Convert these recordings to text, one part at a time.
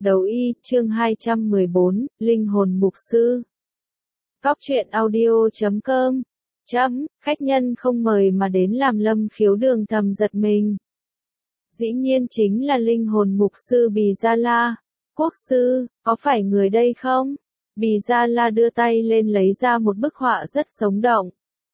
Đấu y, chương 214, Linh hồn mục sư. Góc truyện audio.com. Khách nhân không mời mà đến làm Lâm Khiếu Đường thầm giật mình. Dĩ nhiên chính là linh hồn mục sư Bì Gia La. Quốc sư, có phải người đây không? Bì Gia La đưa tay lên lấy ra một bức họa rất sống động.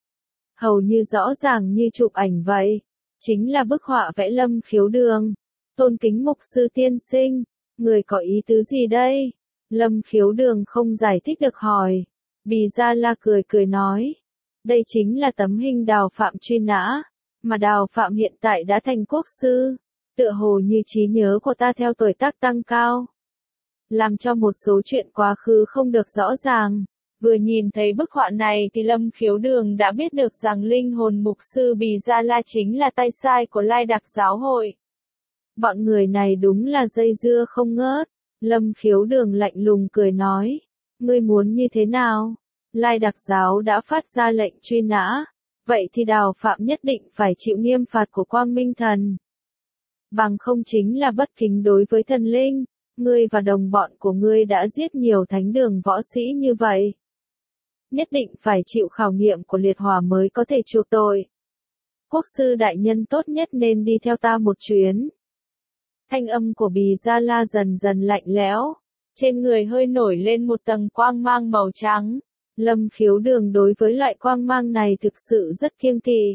Hầu như rõ ràng như chụp ảnh vậy. Chính là bức họa vẽ Lâm Khiếu Đường. Tôn kính mục sư tiên sinh. Người có ý tứ gì đây? Lâm Khiếu Đường không giải thích được hỏi. Bì Gia La cười cười nói. Đây chính là tấm hình Đào Phạm truy nã. Mà Đào Phạm hiện tại đã thành quốc sư. Tựa hồ như trí nhớ của ta theo tuổi tác tăng cao. Làm cho một số chuyện quá khứ không được rõ ràng. Vừa nhìn thấy bức họa này thì Lâm Khiếu Đường đã biết được rằng linh hồn mục sư Bì Gia La chính là tay sai của Lai Đặc giáo hội. Bọn người này đúng là dây dưa không ngớt. Lâm Khiếu Đường lạnh lùng cười nói. Ngươi muốn như thế nào? Lai Đặc giáo đã phát ra lệnh truy nã. Vậy thì Đào Phạm nhất định phải chịu nghiêm phạt của Quang Minh Thần. Bằng không chính là bất kính đối với thần linh. Ngươi và đồng bọn của ngươi đã giết nhiều thánh đường võ sĩ như vậy. Nhất định phải chịu khảo nghiệm của liệt hỏa mới có thể chuộc tội. Quốc sư đại nhân tốt nhất nên đi theo ta một chuyến. Thanh âm của Bì Gia La dần dần lạnh lẽo, trên người hơi nổi lên một tầng quang mang màu trắng. Lâm Khiếu Đường đối với loại quang mang này thực sự rất kiêng kỵ.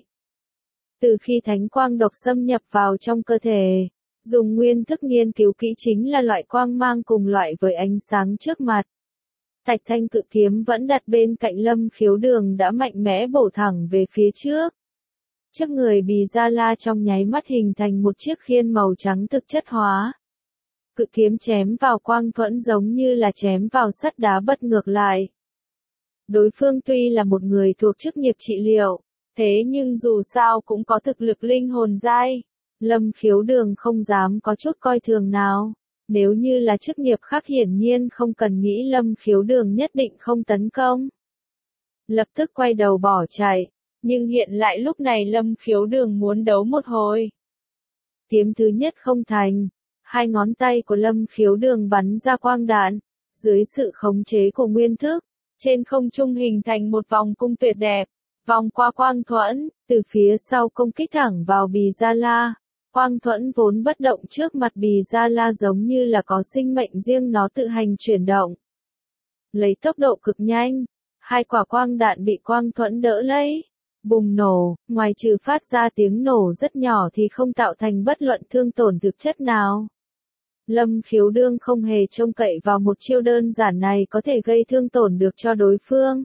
Từ khi thánh quang độc xâm nhập vào trong cơ thể, dùng nguyên thức nghiên cứu kỹ chính là loại quang mang cùng loại với ánh sáng trước mặt. Thạch thanh cự kiếm vẫn đặt bên cạnh Lâm Khiếu Đường đã mạnh mẽ bổ thẳng về phía trước. Trước người Bì Gia La trong nháy mắt hình thành một chiếc khiên màu trắng thực chất hóa. Cự kiếm chém vào quang thuẫn giống như là chém vào sắt đá bật ngược lại. Đối phương tuy là một người thuộc chức nghiệp trị liệu, thế nhưng dù sao cũng có thực lực linh hồn giai. Lâm Khiếu Đường không dám có chút coi thường nào. Nếu như là chức nghiệp khác hiển nhiên không cần nghĩ Lâm Khiếu Đường nhất định không tấn công. Lập tức quay đầu bỏ chạy. Nhưng hiện lại lúc này Lâm Khiếu Đường muốn đấu một hồi. Kiếm thứ nhất không thành. Hai ngón tay của Lâm Khiếu Đường bắn ra quang đạn. Dưới sự khống chế của nguyên thức, trên không trung hình thành một vòng cung tuyệt đẹp. Vòng qua quang thuẫn, từ phía sau công kích thẳng vào Bì Gia La. Quang thuẫn vốn bất động trước mặt Bì Gia La giống như là có sinh mệnh riêng nó tự hành chuyển động. Lấy tốc độ cực nhanh, hai quả quang đạn bị quang thuẫn đỡ lấy. Bùng nổ, ngoài trừ phát ra tiếng nổ rất nhỏ thì không tạo thành bất luận thương tổn thực chất nào. Lâm Khiếu Đường không hề trông cậy vào một chiêu đơn giản này có thể gây thương tổn được cho đối phương.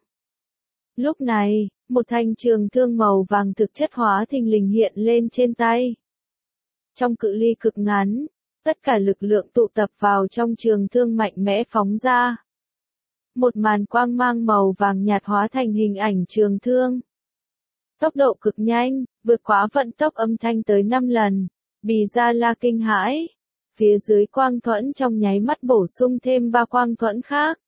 Lúc này, một thanh trường thương màu vàng thực chất hóa thình lình hiện lên trên tay. Trong cự ly cực ngắn, tất cả lực lượng tụ tập vào trong trường thương mạnh mẽ phóng ra. Một màn quang mang màu vàng nhạt hóa thành hình ảnh trường thương. Tốc độ cực nhanh, vượt quá vận tốc âm thanh tới 5 lần. Bì Gia La kinh hãi. Phía dưới quang thuẫn trong nháy mắt bổ sung thêm 3 quang thuẫn khác.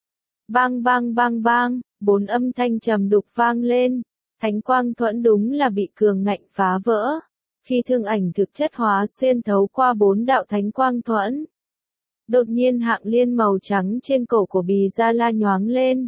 Bang bang bang bang, 4 âm thanh trầm đục vang lên. Thánh quang thuẫn đúng là bị cường ngạnh phá vỡ. Khi thương ảnh thực chất hóa xuyên thấu qua 4 đạo thánh quang thuẫn. Đột nhiên hạng liên màu trắng trên cổ của Bì Gia La nhoáng lên.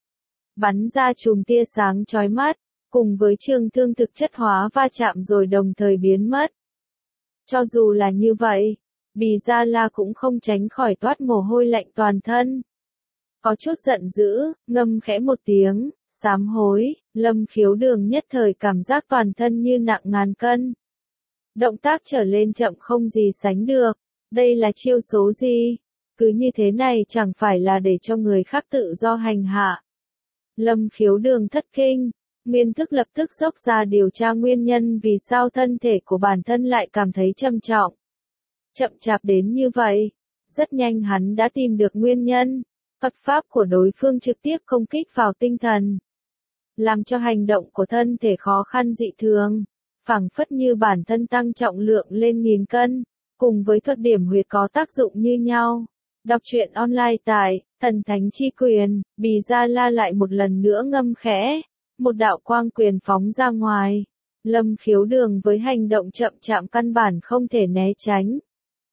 Bắn ra chùm tia sáng chói mắt. Cùng với trường thương thực chất hóa va chạm rồi đồng thời biến mất. Cho dù là như vậy, Bì Gia La cũng không tránh khỏi toát mồ hôi lạnh toàn thân. Có chút giận dữ, ngâm khẽ một tiếng, sám hối, Lâm Khiếu Đường nhất thời cảm giác toàn thân như nặng ngàn cân. Động tác trở lên chậm không gì sánh được, đây là chiêu số gì? Cứ như thế này chẳng phải là để cho người khác tự do hành hạ. Lâm Khiếu Đường thất kinh. Nguyên thức lập tức dốc ra điều tra nguyên nhân vì sao thân thể của bản thân lại cảm thấy trầm trọng. Chậm chạp đến như vậy. Rất nhanh hắn đã tìm được nguyên nhân. Thuật pháp của đối phương trực tiếp công kích vào tinh thần. Làm cho hành động của thân thể khó khăn dị thường. Phảng phất như bản thân tăng trọng lượng lên 1000 cân. Cùng với thuật điểm huyệt có tác dụng như nhau. Đọc truyện online tại Thần Thánh Chi Quyền. Bì Gia La lại một lần nữa ngâm khẽ. Một đạo quang quyền phóng ra ngoài. Lâm Khiếu Đường với hành động chậm chạp căn bản không thể né tránh.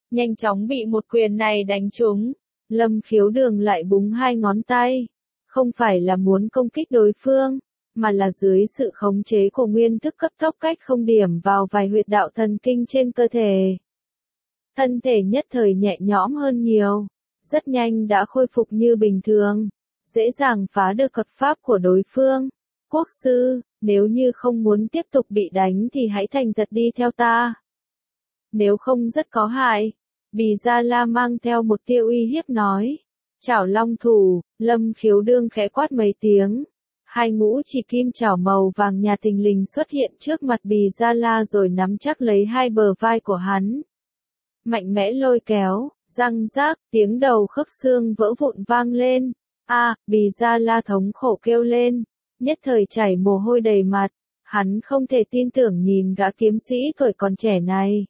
nhanh chóng bị một quyền này đánh trúng. Lâm Khiếu Đường lại búng hai ngón tay. Không phải là muốn công kích đối phương, mà là dưới sự khống chế của nguyên thức cấp tốc cách không điểm vào vài huyệt đạo thần kinh trên cơ thể. Thân thể nhất thời nhẹ nhõm hơn nhiều, rất nhanh đã khôi phục như bình thường, dễ dàng phá được thuật pháp của đối phương. Quốc sư, nếu như không muốn tiếp tục bị đánh thì hãy thành thật đi theo ta. Nếu không rất có hại. Bì Gia La mang theo một tia uy hiếp nói. Chảo long thủ, Lâm Khiếu Đương khẽ quát mấy tiếng. Hai ngũ chỉ kim chảo màu vàng nhà thình lình xuất hiện trước mặt Bì Gia La rồi nắm chắc lấy hai bờ vai của hắn. Mạnh mẽ lôi kéo, răng rác, tiếng đầu khớp xương vỡ vụn vang lên. Bì Gia La thống khổ kêu lên, nhất thời chảy mồ hôi đầy mặt. Hắn không thể tin tưởng nhìn gã kiếm sĩ tuổi còn trẻ này.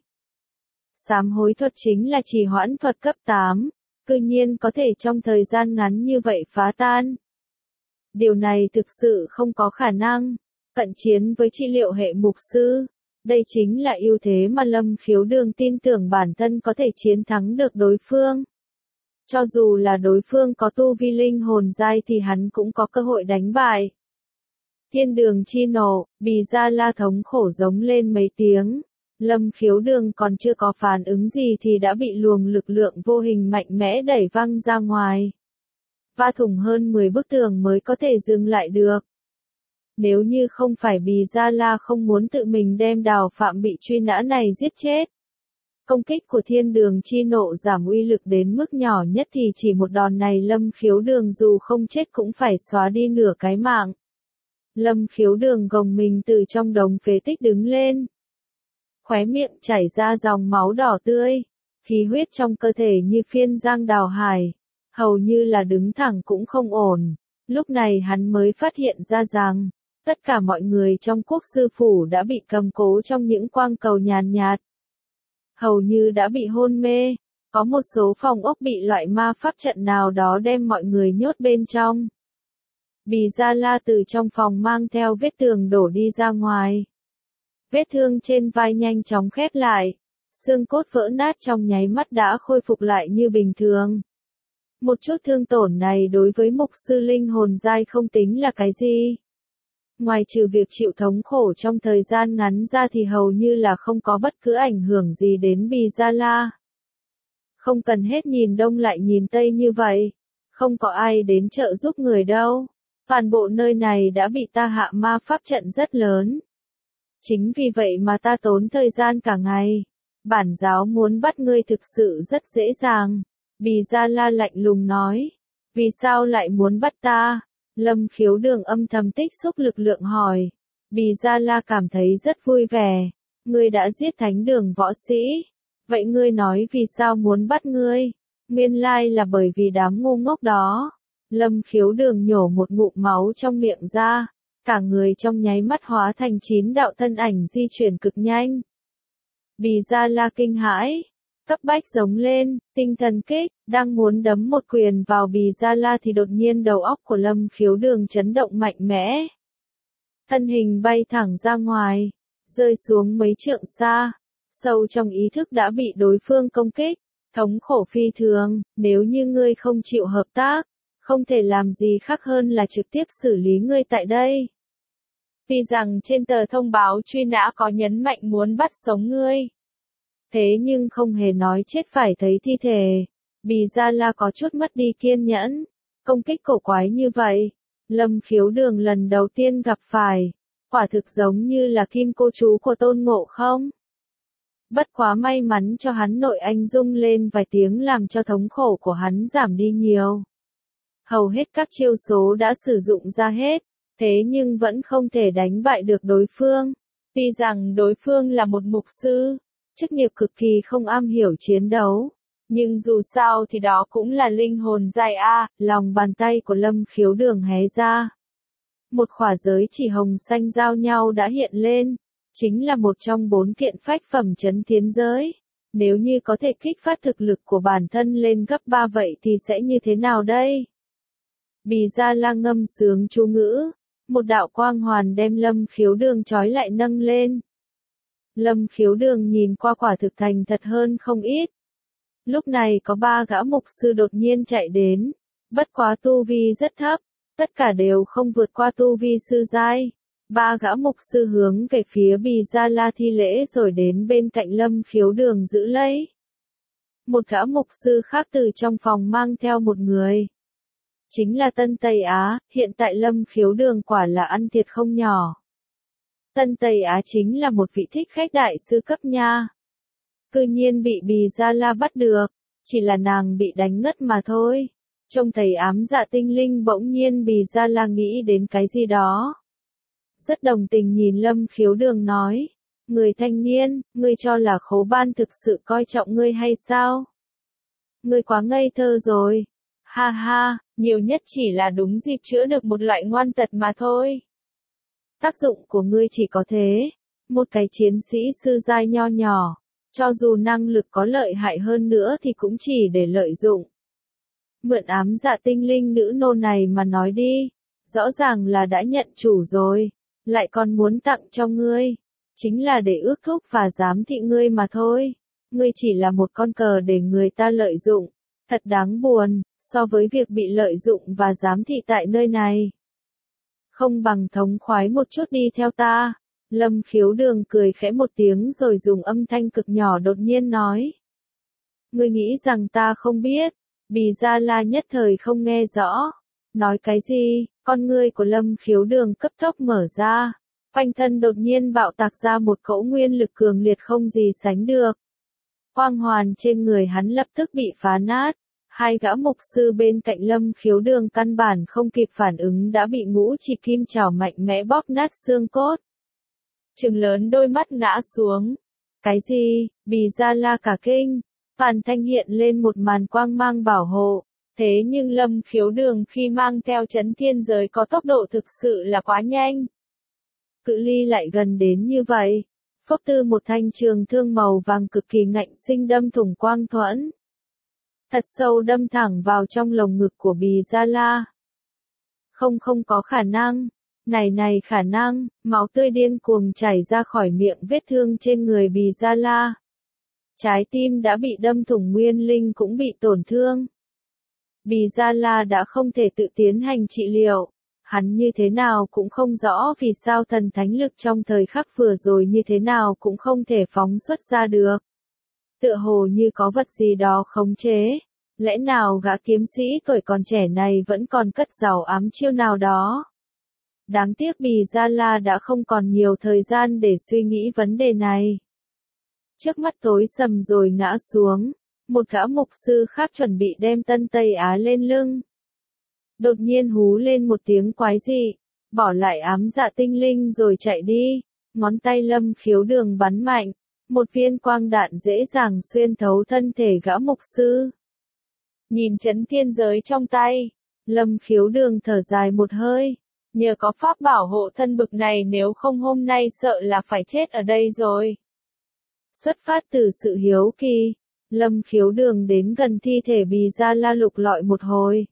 Sám hối thuật chính là trì hoãn thuật cấp 8, cư nhiên có thể trong thời gian ngắn như vậy phá tan. Điều này thực sự không có khả năng. Cận chiến với trị liệu hệ mục sư, đây chính là ưu thế mà Lâm Khiếu Đường tin tưởng bản thân có thể chiến thắng được đối phương. Cho dù là đối phương có tu vi linh hồn giai thì hắn cũng có cơ hội đánh bại. Thiên đường chi nộ, Bì Gia La thống khổ giống lên mấy tiếng. Lâm Khiếu Đường còn chưa có phản ứng gì thì đã bị luồng lực lượng vô hình mạnh mẽ đẩy văng ra ngoài. Va thủng hơn 10 bức tường mới có thể dừng lại được. Nếu như không phải Bì Gia La không muốn tự mình đem Đào Phạm bị truy nã này giết chết. Công kích của thiên đường chi nộ giảm uy lực đến mức nhỏ nhất thì chỉ một đòn này Lâm Khiếu Đường dù không chết cũng phải xóa đi nửa cái mạng. Lâm Khiếu Đường gồng mình từ trong đống phế tích đứng lên. Khóe miệng chảy ra dòng máu đỏ tươi, khí huyết trong cơ thể như phiên giang đào hải, hầu như là đứng thẳng cũng không ổn. Lúc này hắn mới phát hiện ra rằng, tất cả mọi người trong quốc sư phủ đã bị cầm cố trong những quang cầu nhàn nhạt. Hầu như đã bị hôn mê, có một số phòng ốc bị loại ma pháp trận nào đó đem mọi người nhốt bên trong. Bì Gia La từ trong phòng mang theo vết tường đổ đi ra ngoài. Vết thương trên vai nhanh chóng khép lại, xương cốt vỡ nát trong nháy mắt đã khôi phục lại như bình thường. Một chút thương tổn này đối với mục sư linh hồn giai không tính là cái gì. Ngoài trừ việc chịu thống khổ trong thời gian ngắn ra thì hầu như là không có bất cứ ảnh hưởng gì đến Bì Gia La. Không cần hết nhìn đông lại nhìn tây như vậy, không có ai đến trợ giúp người đâu. Toàn bộ nơi này đã bị ta hạ ma pháp trận rất lớn. Chính vì vậy mà ta tốn thời gian cả ngày. Bản giáo muốn bắt ngươi thực sự rất dễ dàng. Bì Gia La lạnh lùng nói. Vì sao lại muốn bắt ta? Lâm Khiếu Đường âm thầm tích xúc lực lượng hỏi. Bì Gia La cảm thấy rất vui vẻ. Ngươi đã giết thánh đường võ sĩ. Vậy ngươi nói vì sao muốn bắt ngươi? Nguyên lai là bởi vì đám ngu ngốc đó. Lâm Khiếu Đường nhổ một ngụm máu trong miệng ra. Cả người trong nháy mắt hóa thành 9 đạo thân ảnh di chuyển cực nhanh. Bì Gia La kinh hãi, cấp bách giống lên, tinh thần kích, đang muốn đấm một quyền vào Bì Gia La thì đột nhiên đầu óc của Lâm Khiếu Đường chấn động mạnh mẽ. Thân hình bay thẳng ra ngoài, rơi xuống mấy trượng xa, sâu trong ý thức đã bị đối phương công kích, thống khổ phi thường, nếu như ngươi không chịu hợp tác, không thể làm gì khác hơn là trực tiếp xử lý ngươi tại đây. Vì rằng trên tờ thông báo truy nã có nhấn mạnh muốn bắt sống ngươi. Thế nhưng không hề nói chết phải thấy thi thể. Bì Gia La có chút mất đi kiên nhẫn. Công kích cổ quái như vậy, Lâm Khiếu Đường lần đầu tiên gặp phải. Quả thực giống như là kim cô chú của Tôn Ngộ Không. Bất quá may mắn cho hắn nội anh rung lên vài tiếng làm cho thống khổ của hắn giảm đi nhiều. Hầu hết các chiêu số đã sử dụng ra hết, thế nhưng vẫn không thể đánh bại được đối phương. Tuy rằng đối phương là một mục sư, chức nghiệp cực kỳ không am hiểu chiến đấu, nhưng dù sao thì đó cũng là linh hồn giai A. Lòng bàn tay của Lâm Khiếu Đường hé ra. Một khỏa giới chỉ hồng xanh giao nhau đã hiện lên, chính là một trong 4 kiện phách phẩm chấn thiên giới. Nếu như có thể kích phát thực lực của bản thân lên gấp 3 vậy thì sẽ như thế nào đây? Bì Gia La ngâm sướng chú ngữ, một đạo quang hoàn đem Lâm Khiếu Đường trói lại nâng lên. Lâm Khiếu Đường nhìn qua quả thực thành thật hơn không ít. Lúc này có 3 gã mục sư đột nhiên chạy đến, bất quá tu vi rất thấp, tất cả đều không vượt qua tu vi sư giai. 3 gã mục sư hướng về phía Bì Gia La thi lễ rồi đến bên cạnh Lâm Khiếu Đường giữ lấy. Một gã mục sư khác từ trong phòng mang theo một người. Chính là Tân Tây Á, hiện tại Lâm Khiếu Đường quả là ăn thiệt không nhỏ. Tân Tây Á chính là một vị thích khách đại sư cấp nha. Cư nhiên bị Bì Gia La bắt được, chỉ là nàng bị đánh ngất mà thôi. Trông thấy ám dạ tinh linh bỗng nhiên Bì Gia La nghĩ đến cái gì đó. Rất đồng tình nhìn Lâm Khiếu Đường nói, người thanh niên, ngươi cho là Khố Ban thực sự coi trọng ngươi hay sao? Ngươi quá ngây thơ rồi. Ha ha, nhiều nhất chỉ là đúng dịp chữa được một loại ngoan tật mà thôi. Tác dụng của ngươi chỉ có thế, một cái chiến sĩ sư giai nho nhỏ, cho dù năng lực có lợi hại hơn nữa thì cũng chỉ để lợi dụng. Mượn ám dạ tinh linh nữ nô này mà nói đi, rõ ràng là đã nhận chủ rồi, lại còn muốn tặng cho ngươi, chính là để ước thúc và giám thị ngươi mà thôi. Ngươi chỉ là một con cờ để người ta lợi dụng, thật đáng buồn, so với việc bị lợi dụng và giám thị tại nơi này. Không bằng thống khoái một chút đi theo ta. Lâm Khiếu Đường cười khẽ một tiếng rồi dùng âm thanh cực nhỏ đột nhiên nói. Ngươi nghĩ rằng ta không biết, Bì Gia La nhất thời không nghe rõ. Nói cái gì, con ngươi của Lâm Khiếu Đường cấp tốc mở ra. Quanh thân đột nhiên bạo tạc ra một cỗ nguyên lực cường liệt không gì sánh được. Quang hoàn trên người hắn lập tức bị phá nát. Hai gã mục sư bên cạnh Lâm Khiếu Đường căn bản không kịp phản ứng đã bị ngũ chỉ kim chảo mạnh mẽ bóp nát xương cốt. Trừng lớn đôi mắt ngã xuống. Cái gì? Bì Gia La cả kinh. Phàn thanh hiện lên một màn quang mang bảo hộ. Thế nhưng Lâm Khiếu Đường khi mang theo chấn thiên giới có tốc độ thực sự là quá nhanh. Cự ly lại gần đến như vậy. Phốc tư một thanh trường thương màu vàng cực kỳ ngạnh sinh đâm thủng quang thuẫn. Thật sâu đâm thẳng vào trong lồng ngực của Bì Gia La. Không có khả năng. Này khả năng, máu tươi điên cuồng chảy ra khỏi miệng vết thương trên người Bì Gia La. Trái tim đã bị đâm thủng nguyên linh cũng bị tổn thương. Bì Gia La đã không thể tự tiến hành trị liệu. Hắn như thế nào cũng không rõ vì sao thần thánh lực trong thời khắc vừa rồi như thế nào cũng không thể phóng xuất ra được. Tựa hồ như có vật gì đó khống chế. Lẽ nào gã kiếm sĩ tuổi còn trẻ này vẫn còn cất giấu ám chiêu nào đó? Đáng tiếc Bì Gia La đã không còn nhiều thời gian để suy nghĩ vấn đề này. Trước mắt tối sầm rồi ngã xuống, một gã mục sư khác chuẩn bị đem Tân Tây Á lên lưng. Đột nhiên hú lên một tiếng quái dị, bỏ lại ám dạ tinh linh rồi chạy đi, ngón tay Lâm Khiếu Đường bắn mạnh, một viên quang đạn dễ dàng xuyên thấu thân thể gã mục sư. Nhìn chấn thiên giới trong tay, Lâm Khiếu Đường thở dài một hơi, nhờ có pháp bảo hộ thân bực này nếu không hôm nay sợ là phải chết ở đây rồi. Xuất phát từ sự hiếu kỳ, Lâm Khiếu Đường đến gần thi thể Bì Gia La lục lọi một hồi.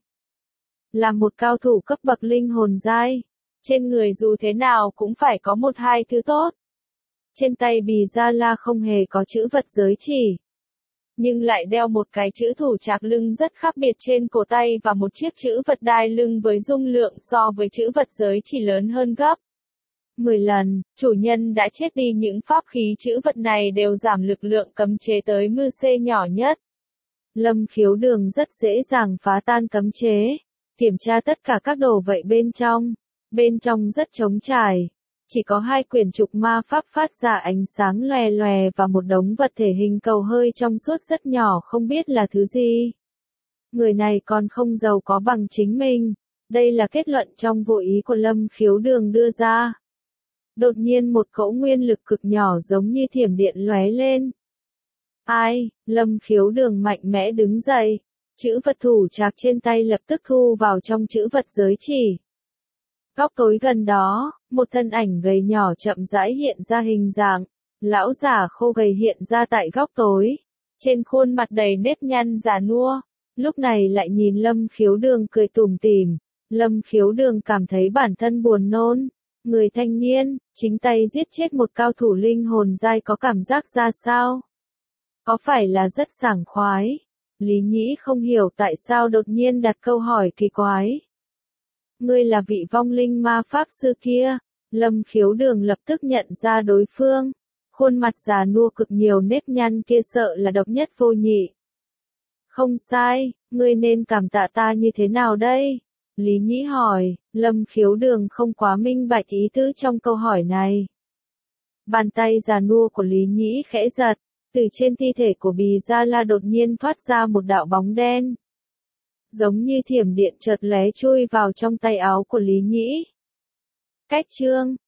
Là một cao thủ cấp bậc linh hồn giai, trên người dù thế nào cũng phải có một hai thứ tốt. Trên tay Bì Gia La không hề có chữ vật giới chỉ, nhưng lại đeo một cái chữ thủ trạc lưng rất khác biệt trên cổ tay và một chiếc chữ vật đai lưng với dung lượng so với chữ vật giới chỉ lớn hơn gấp 10 lần. Chủ nhân đã chết đi, những pháp khí chữ vật này đều giảm lực lượng cấm chế tới mư c nhỏ nhất. Lâm Khiếu Đường rất dễ dàng phá tan cấm chế, kiểm tra tất cả các đồ vậy bên trong rất trống trải. Chỉ có 2 quyển trục ma pháp phát ra ánh sáng lòe lòe và một đống vật thể hình cầu hơi trong suốt rất nhỏ không biết là thứ gì. Người này còn không giàu có bằng chính mình. Đây là kết luận trong vô ý của Lâm Khiếu Đường đưa ra. Đột nhiên một cỗ nguyên lực cực nhỏ giống như thiểm điện lóe lên. Ai? Lâm Khiếu Đường mạnh mẽ đứng dậy. Chữ vật thủ trạc trên tay lập tức thu vào trong chữ vật giới chỉ. Góc tối gần đó, một thân ảnh gầy nhỏ chậm rãi hiện ra hình dạng. Lão già khô gầy hiện ra tại góc tối. Trên khuôn mặt đầy nếp nhăn già nua. Lúc này lại nhìn Lâm Khiếu Đường cười tủm tỉm. Lâm Khiếu Đường cảm thấy bản thân buồn nôn. Người thanh niên, chính tay giết chết một cao thủ linh hồn giai có cảm giác ra sao? Có phải là rất sảng khoái? Lý Nhĩ không hiểu tại sao đột nhiên đặt câu hỏi kỳ quái. Ngươi là vị vong linh ma pháp sư kia. Lâm Khiếu Đường lập tức nhận ra đối phương. Khuôn mặt già nua cực nhiều nếp nhăn kia sợ là độc nhất vô nhị. Không sai, ngươi nên cảm tạ ta như thế nào đây? Lý Nhĩ hỏi, Lâm Khiếu Đường không quá minh bạch ý tứ trong câu hỏi này. Bàn tay già nua của Lý Nhĩ khẽ giật, từ trên thi thể của Bì Gia La đột nhiên thoát ra một đạo bóng đen. Giống như thiểm điện chợt lóe chui vào trong tay áo của Lý Nhĩ. Cách chương